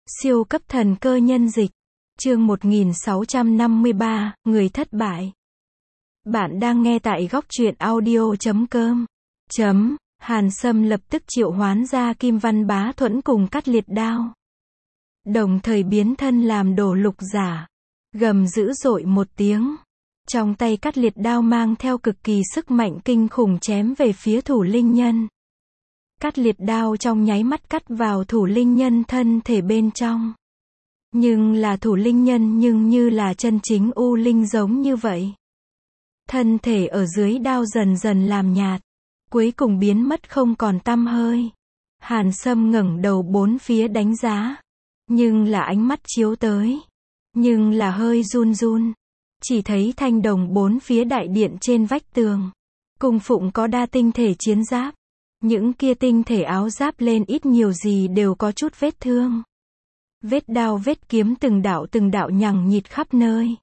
Siêu cấp thần cơ nhân dịch. Chương 1653, người thất bại. Bạn đang nghe tại góc truyện audio.com. Hàn Sâm lập tức triệu hoán ra Kim Văn Bá Thuẫn cùng Cắt Liệt Đao. Đồng thời biến thân làm Đồ Lục giả. Gầm dữ dội một tiếng. Trong tay Cắt Liệt Đao mang theo cực kỳ sức mạnh kinh khủng chém về phía Thủ Linh Nhân. Cắt Liệt Đao trong nháy mắt cắt vào Thủ Linh Nhân thân thể bên trong. Nhưng là Thủ Linh Nhân nhưng như là chân chính u linh giống như vậy. Thân thể ở dưới đao dần dần làm nhạt, cuối cùng biến mất không còn tăm hơi. Hàn Sâm ngẩng đầu bốn phía đánh giá, nhưng là ánh mắt chiếu tới, nhưng là hơi run run. Chỉ thấy thanh đồng bốn phía đại điện trên vách tường, cung phụng có đa tinh thể chiến giáp. Những kia tinh thể áo giáp lên ít nhiều gì đều có chút vết thương. Vết đao vết kiếm từng đạo nhằng nhịt khắp nơi.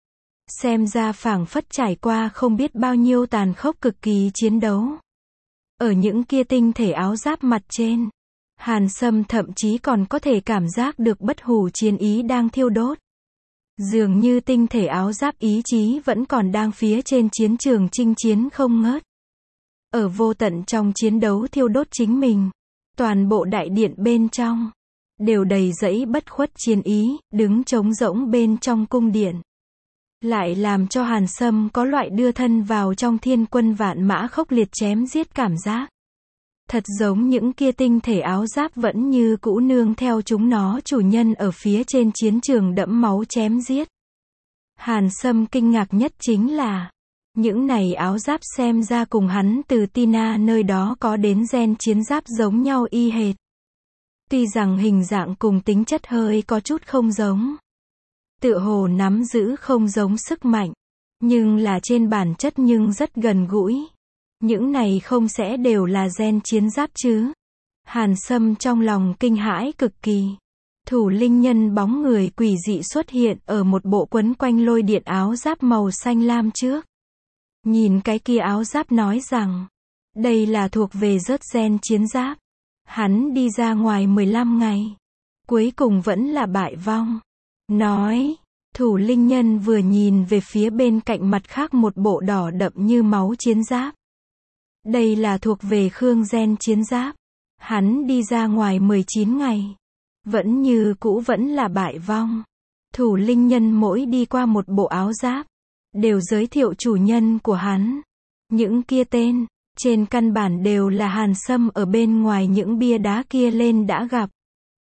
Xem ra phảng phất trải qua không biết bao nhiêu tàn khốc cực kỳ chiến đấu. Ở những kia tinh thể áo giáp mặt trên, Hàn Sâm thậm chí còn có thể cảm giác được bất hủ chiến ý đang thiêu đốt. Dường như tinh thể áo giáp ý chí vẫn còn đang phía trên chiến trường chinh chiến không ngớt. Ở vô tận trong chiến đấu thiêu đốt chính mình. Toàn bộ đại điện bên trong đều đầy dẫy bất khuất chiến ý, đứng trống rỗng bên trong cung điện. Lại làm cho Hàn Sâm có loại đưa thân vào trong thiên quân vạn mã khốc liệt chém giết cảm giác. Thật giống những kia tinh thể áo giáp vẫn như cũ nương theo chúng nó chủ nhân ở phía trên chiến trường đẫm máu chém giết. Hàn Sâm kinh ngạc nhất chính là những này áo giáp xem ra cùng hắn từ Tina nơi đó có đến gen chiến giáp giống nhau y hệt. Tuy rằng hình dạng cùng tính chất hơi có chút không giống. Tựa hồ nắm giữ không giống sức mạnh. Nhưng là trên bản chất nhưng rất gần gũi. Những này không sẽ đều là gen chiến giáp chứ. Hàn Sâm trong lòng kinh hãi cực kỳ. Thủ Linh Nhân bóng người quỷ dị xuất hiện ở một bộ quấn quanh lôi điện áo giáp màu xanh lam trước. Nhìn cái kia áo giáp nói rằng, đây là thuộc về rớt gen chiến giáp. Hắn đi ra ngoài 15 ngày. Cuối cùng vẫn là bại vong. Nói, Thủ Linh Nhân vừa nhìn về phía bên cạnh mặt khác một bộ đỏ đậm như máu chiến giáp. Đây là thuộc về Khương gen chiến giáp. Hắn đi ra ngoài 19 ngày. Vẫn như cũ vẫn là bại vong. Thủ Linh Nhân mỗi đi qua một bộ áo giáp, đều giới thiệu chủ nhân của hắn. Những kia tên, trên căn bản đều là Hàn Sâm ở bên ngoài những bia đá kia lên đã gặp.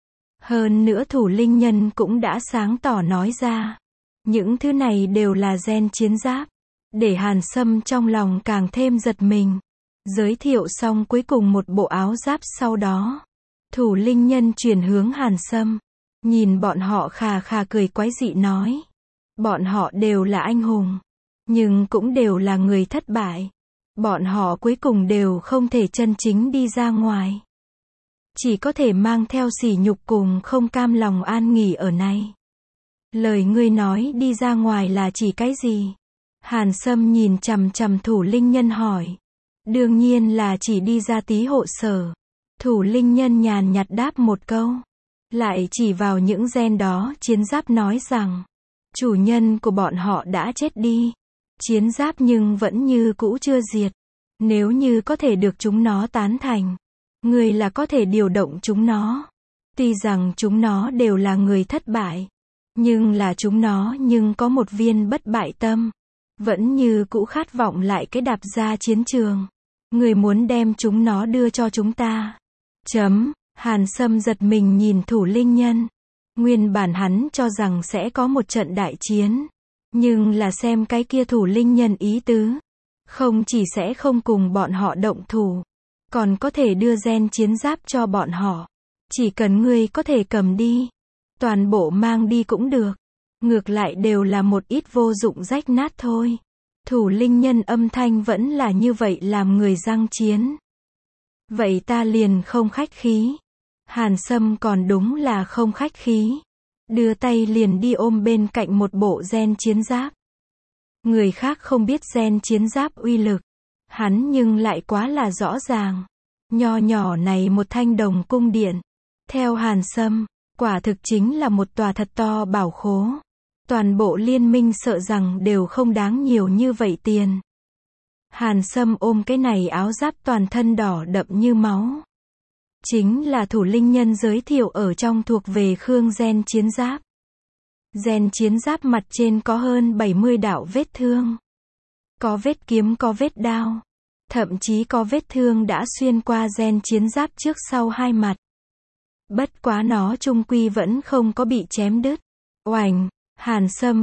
Hơn nữa Thủ Linh Nhân cũng đã sáng tỏ nói ra. Những thứ này đều là gen chiến giáp. Để Hàn Sâm trong lòng càng thêm giật mình. Giới thiệu xong cuối cùng một bộ áo giáp sau đó. Thủ Linh Nhân chuyển hướng Hàn Sâm. Nhìn bọn họ khà khà cười quái dị nói. Bọn họ đều là anh hùng. Nhưng cũng đều là người thất bại. Bọn họ cuối cùng đều không thể chân chính đi ra ngoài. Chỉ có thể mang theo sỉ nhục cùng không cam lòng an nghỉ ở này. Lời ngươi nói đi ra ngoài là chỉ cái gì? Hàn Sâm nhìn chằm chằm Thủ Linh Nhân hỏi. Đương nhiên là chỉ đi ra tí hộ sở. Thủ Linh Nhân nhàn nhạt đáp một câu. Lại chỉ vào những gen đó chiến giáp nói rằng. Chủ nhân của bọn họ đã chết đi. Chiến giáp nhưng vẫn như cũ chưa diệt. Nếu như có thể được chúng nó tán thành. Người là có thể điều động chúng nó. Tuy rằng chúng nó đều là người thất bại. Nhưng là chúng nó nhưng có một viên bất bại tâm. Vẫn như cũ khát vọng lại cái đạp ra chiến trường. Người muốn đem chúng nó đưa cho chúng ta. Hàn Sâm giật mình nhìn Thủ Linh Nhân. Nguyên bản hắn cho rằng sẽ có một trận đại chiến. Nhưng là xem cái kia Thủ Linh Nhân ý tứ. Không chỉ sẽ không cùng bọn họ động thủ. Còn có thể đưa gen chiến giáp cho bọn họ. Chỉ cần ngươi có thể cầm đi. Toàn bộ mang đi cũng được. Ngược lại đều là một ít vô dụng rách nát thôi. Thủ Linh Nhân âm thanh vẫn là như vậy làm người giăng chiến. Vậy ta liền không khách khí. Hàn Sâm còn đúng là không khách khí. Đưa tay liền đi ôm bên cạnh một bộ gen chiến giáp. Người khác không biết gen chiến giáp uy lực. Hắn nhưng lại quá là rõ ràng. Nho nhỏ này một thanh đồng cung điện. Theo Hàn Sâm, Quả thực chính là một tòa thật to bảo khố. Toàn bộ liên minh sợ rằng đều không đáng nhiều như vậy tiền. Hàn Sâm ôm cái này áo giáp toàn thân đỏ đậm như máu. Chính là thủ linh nhân giới thiệu ở trong thuộc về Khương gen chiến giáp. Gen chiến giáp mặt trên có hơn 70 đạo vết thương. Có vết kiếm, có vết đao. Thậm chí có vết thương đã xuyên qua gen chiến giáp trước sau hai mặt. Bất quá nó chung quy vẫn không có bị chém đứt. Oành, Hàn Sâm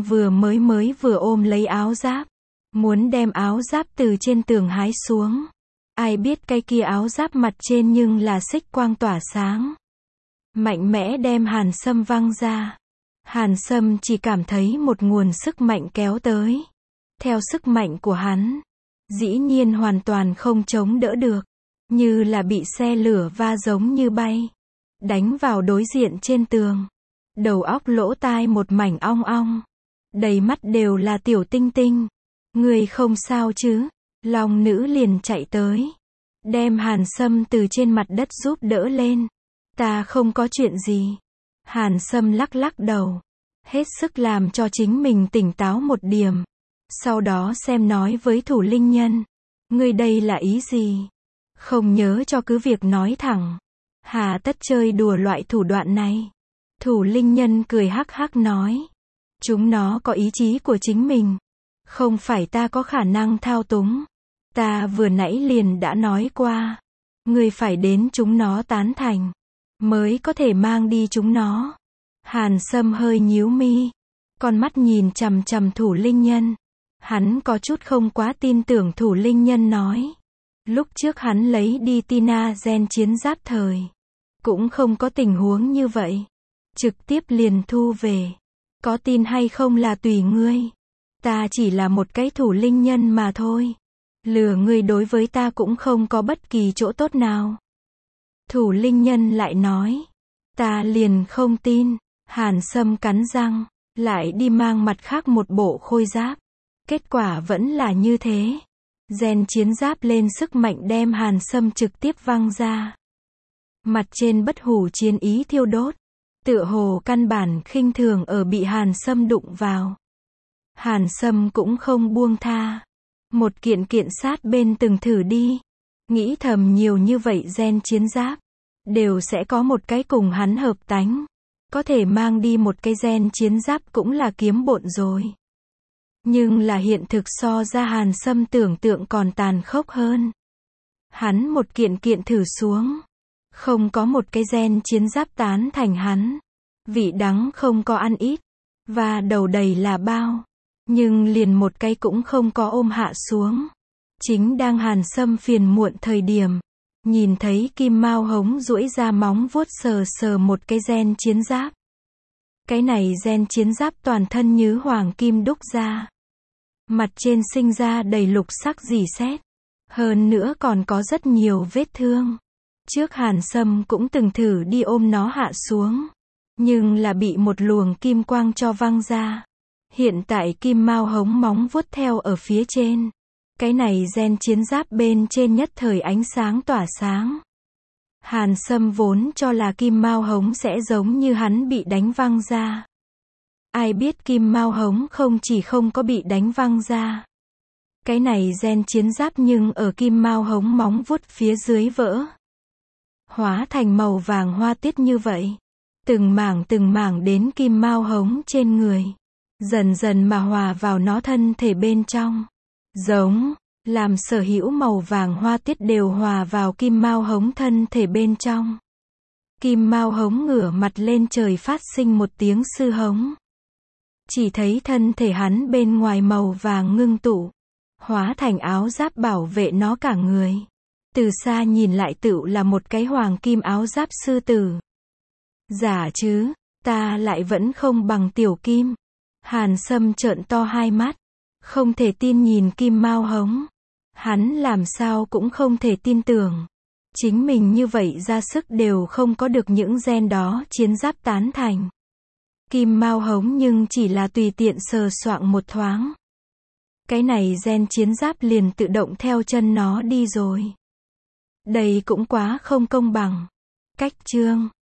vừa ôm lấy áo giáp. Muốn đem áo giáp từ trên tường hái xuống. Ai biết cái kia áo giáp mặt trên nhưng là xích quang tỏa sáng. Mạnh mẽ đem Hàn Sâm văng ra. Hàn Sâm chỉ cảm thấy một nguồn sức mạnh kéo tới. Theo sức mạnh của hắn, dĩ nhiên hoàn toàn không chống đỡ được. Như là bị xe lửa va giống như bay. Đánh vào đối diện trên tường. Đầu óc lỗ tai một mảnh ong ong. Đầy mắt đều là tiểu tinh tinh. Người không sao chứ? Long nữ liền chạy tới. Đem Hàn Sâm từ trên mặt đất giúp đỡ lên. Ta không có chuyện gì. Hàn Sâm lắc lắc đầu. Hết sức làm cho chính mình tỉnh táo một điểm. Sau đó xem nói với thủ linh nhân. Ngươi đây là ý gì? Không nhớ cho cứ việc nói thẳng. Hà tất chơi đùa loại thủ đoạn này. Thủ linh nhân cười hắc hắc nói. Chúng nó có ý chí của chính mình. Không phải ta có khả năng thao túng. Ta vừa nãy liền đã nói qua. Ngươi phải đến chúng nó tán thành. Mới có thể mang đi chúng nó. Hàn Sâm hơi nhíu mi. Con mắt nhìn chằm chằm thủ linh nhân. Hắn có chút không quá tin tưởng thủ linh nhân nói. Lúc trước hắn lấy đi Tina gen chiến giáp thời. Cũng không có tình huống như vậy. Trực tiếp liền thu về. Có tin hay không là tùy ngươi. Ta chỉ là một cái thủ linh nhân mà thôi. Lừa ngươi đối với ta cũng không có bất kỳ chỗ tốt nào. Thủ linh nhân lại nói. Ta liền không tin. Hàn Sâm cắn răng. Lại đi mang mặt khác một bộ khôi giáp. Kết quả vẫn là như thế. Gen chiến giáp lên sức mạnh đem Hàn Sâm trực tiếp văng ra. Mặt trên bất hủ chiến ý thiêu đốt. Tựa hồ căn bản khinh thường ở bị Hàn Sâm đụng vào. Hàn Sâm cũng không buông tha. Một kiện kiện sát bên từng thử đi. Nghĩ thầm nhiều như vậy gen chiến giáp. Đều sẽ có một cái cùng hắn hợp tánh. Có thể mang đi một cái gen chiến giáp cũng là kiếm bộn rồi. Nhưng là hiện thực so ra Hàn Sâm tưởng tượng còn tàn khốc hơn. Hắn một kiện kiện thử xuống. Không có một cái gen chiến giáp tán thành hắn. Vị đắng không có ăn ít. Và đầu đầy là bao. Nhưng liền một cái cũng không có ôm hạ xuống. Chính đang Hàn Sâm phiền muộn thời điểm. Nhìn thấy Kim Mao Hống duỗi ra móng vuốt sờ sờ một cái gen chiến giáp. Cái này gen chiến giáp toàn thân như hoàng kim đúc ra. Mặt trên sinh ra đầy lục sắc rỉ sét. Hơn nữa còn có rất nhiều vết thương. Trước Hàn Sâm cũng từng thử đi ôm nó hạ xuống. Nhưng là bị một luồng kim quang cho văng ra. Hiện tại Kim Mao Hống móng vuốt theo ở phía trên. Cái này gen chiến giáp bên trên nhất thời ánh sáng tỏa sáng. Hàn Sâm vốn cho là Kim Mao Hống sẽ giống như hắn bị đánh văng ra. Ai biết Kim Mao Hống không chỉ không có bị đánh văng ra. Cái này gen chiến giáp nhưng ở Kim Mao Hống móng vuốt phía dưới vỡ. Hóa thành màu vàng hoa tiết như vậy. Từng mảng đến Kim Mao Hống trên người. Dần dần mà hòa vào nó thân thể bên trong. Giống, làm sở hữu màu vàng hoa tiết đều hòa vào Kim Mao Hống thân thể bên trong. Kim Mao Hống ngửa mặt lên trời phát sinh một tiếng sư hống. Chỉ thấy thân thể hắn bên ngoài màu vàng ngưng tụ. Hóa thành áo giáp bảo vệ nó cả người. Từ xa nhìn lại tựu là một cái hoàng kim áo giáp sư tử. Giả chứ, ta lại vẫn không bằng tiểu kim. Hàn Sâm trợn to hai mắt. Không thể tin nhìn Kim Mao Hống. Hắn làm sao cũng không thể tin tưởng. Chính mình như vậy ra sức đều không có được những gen đó chiến giáp tán thành. Kim Mao Hống nhưng chỉ là tùy tiện sờ soạng một thoáng. Cái này gen chiến giáp liền tự động theo chân nó đi rồi. Đây cũng quá không công bằng. Cách chương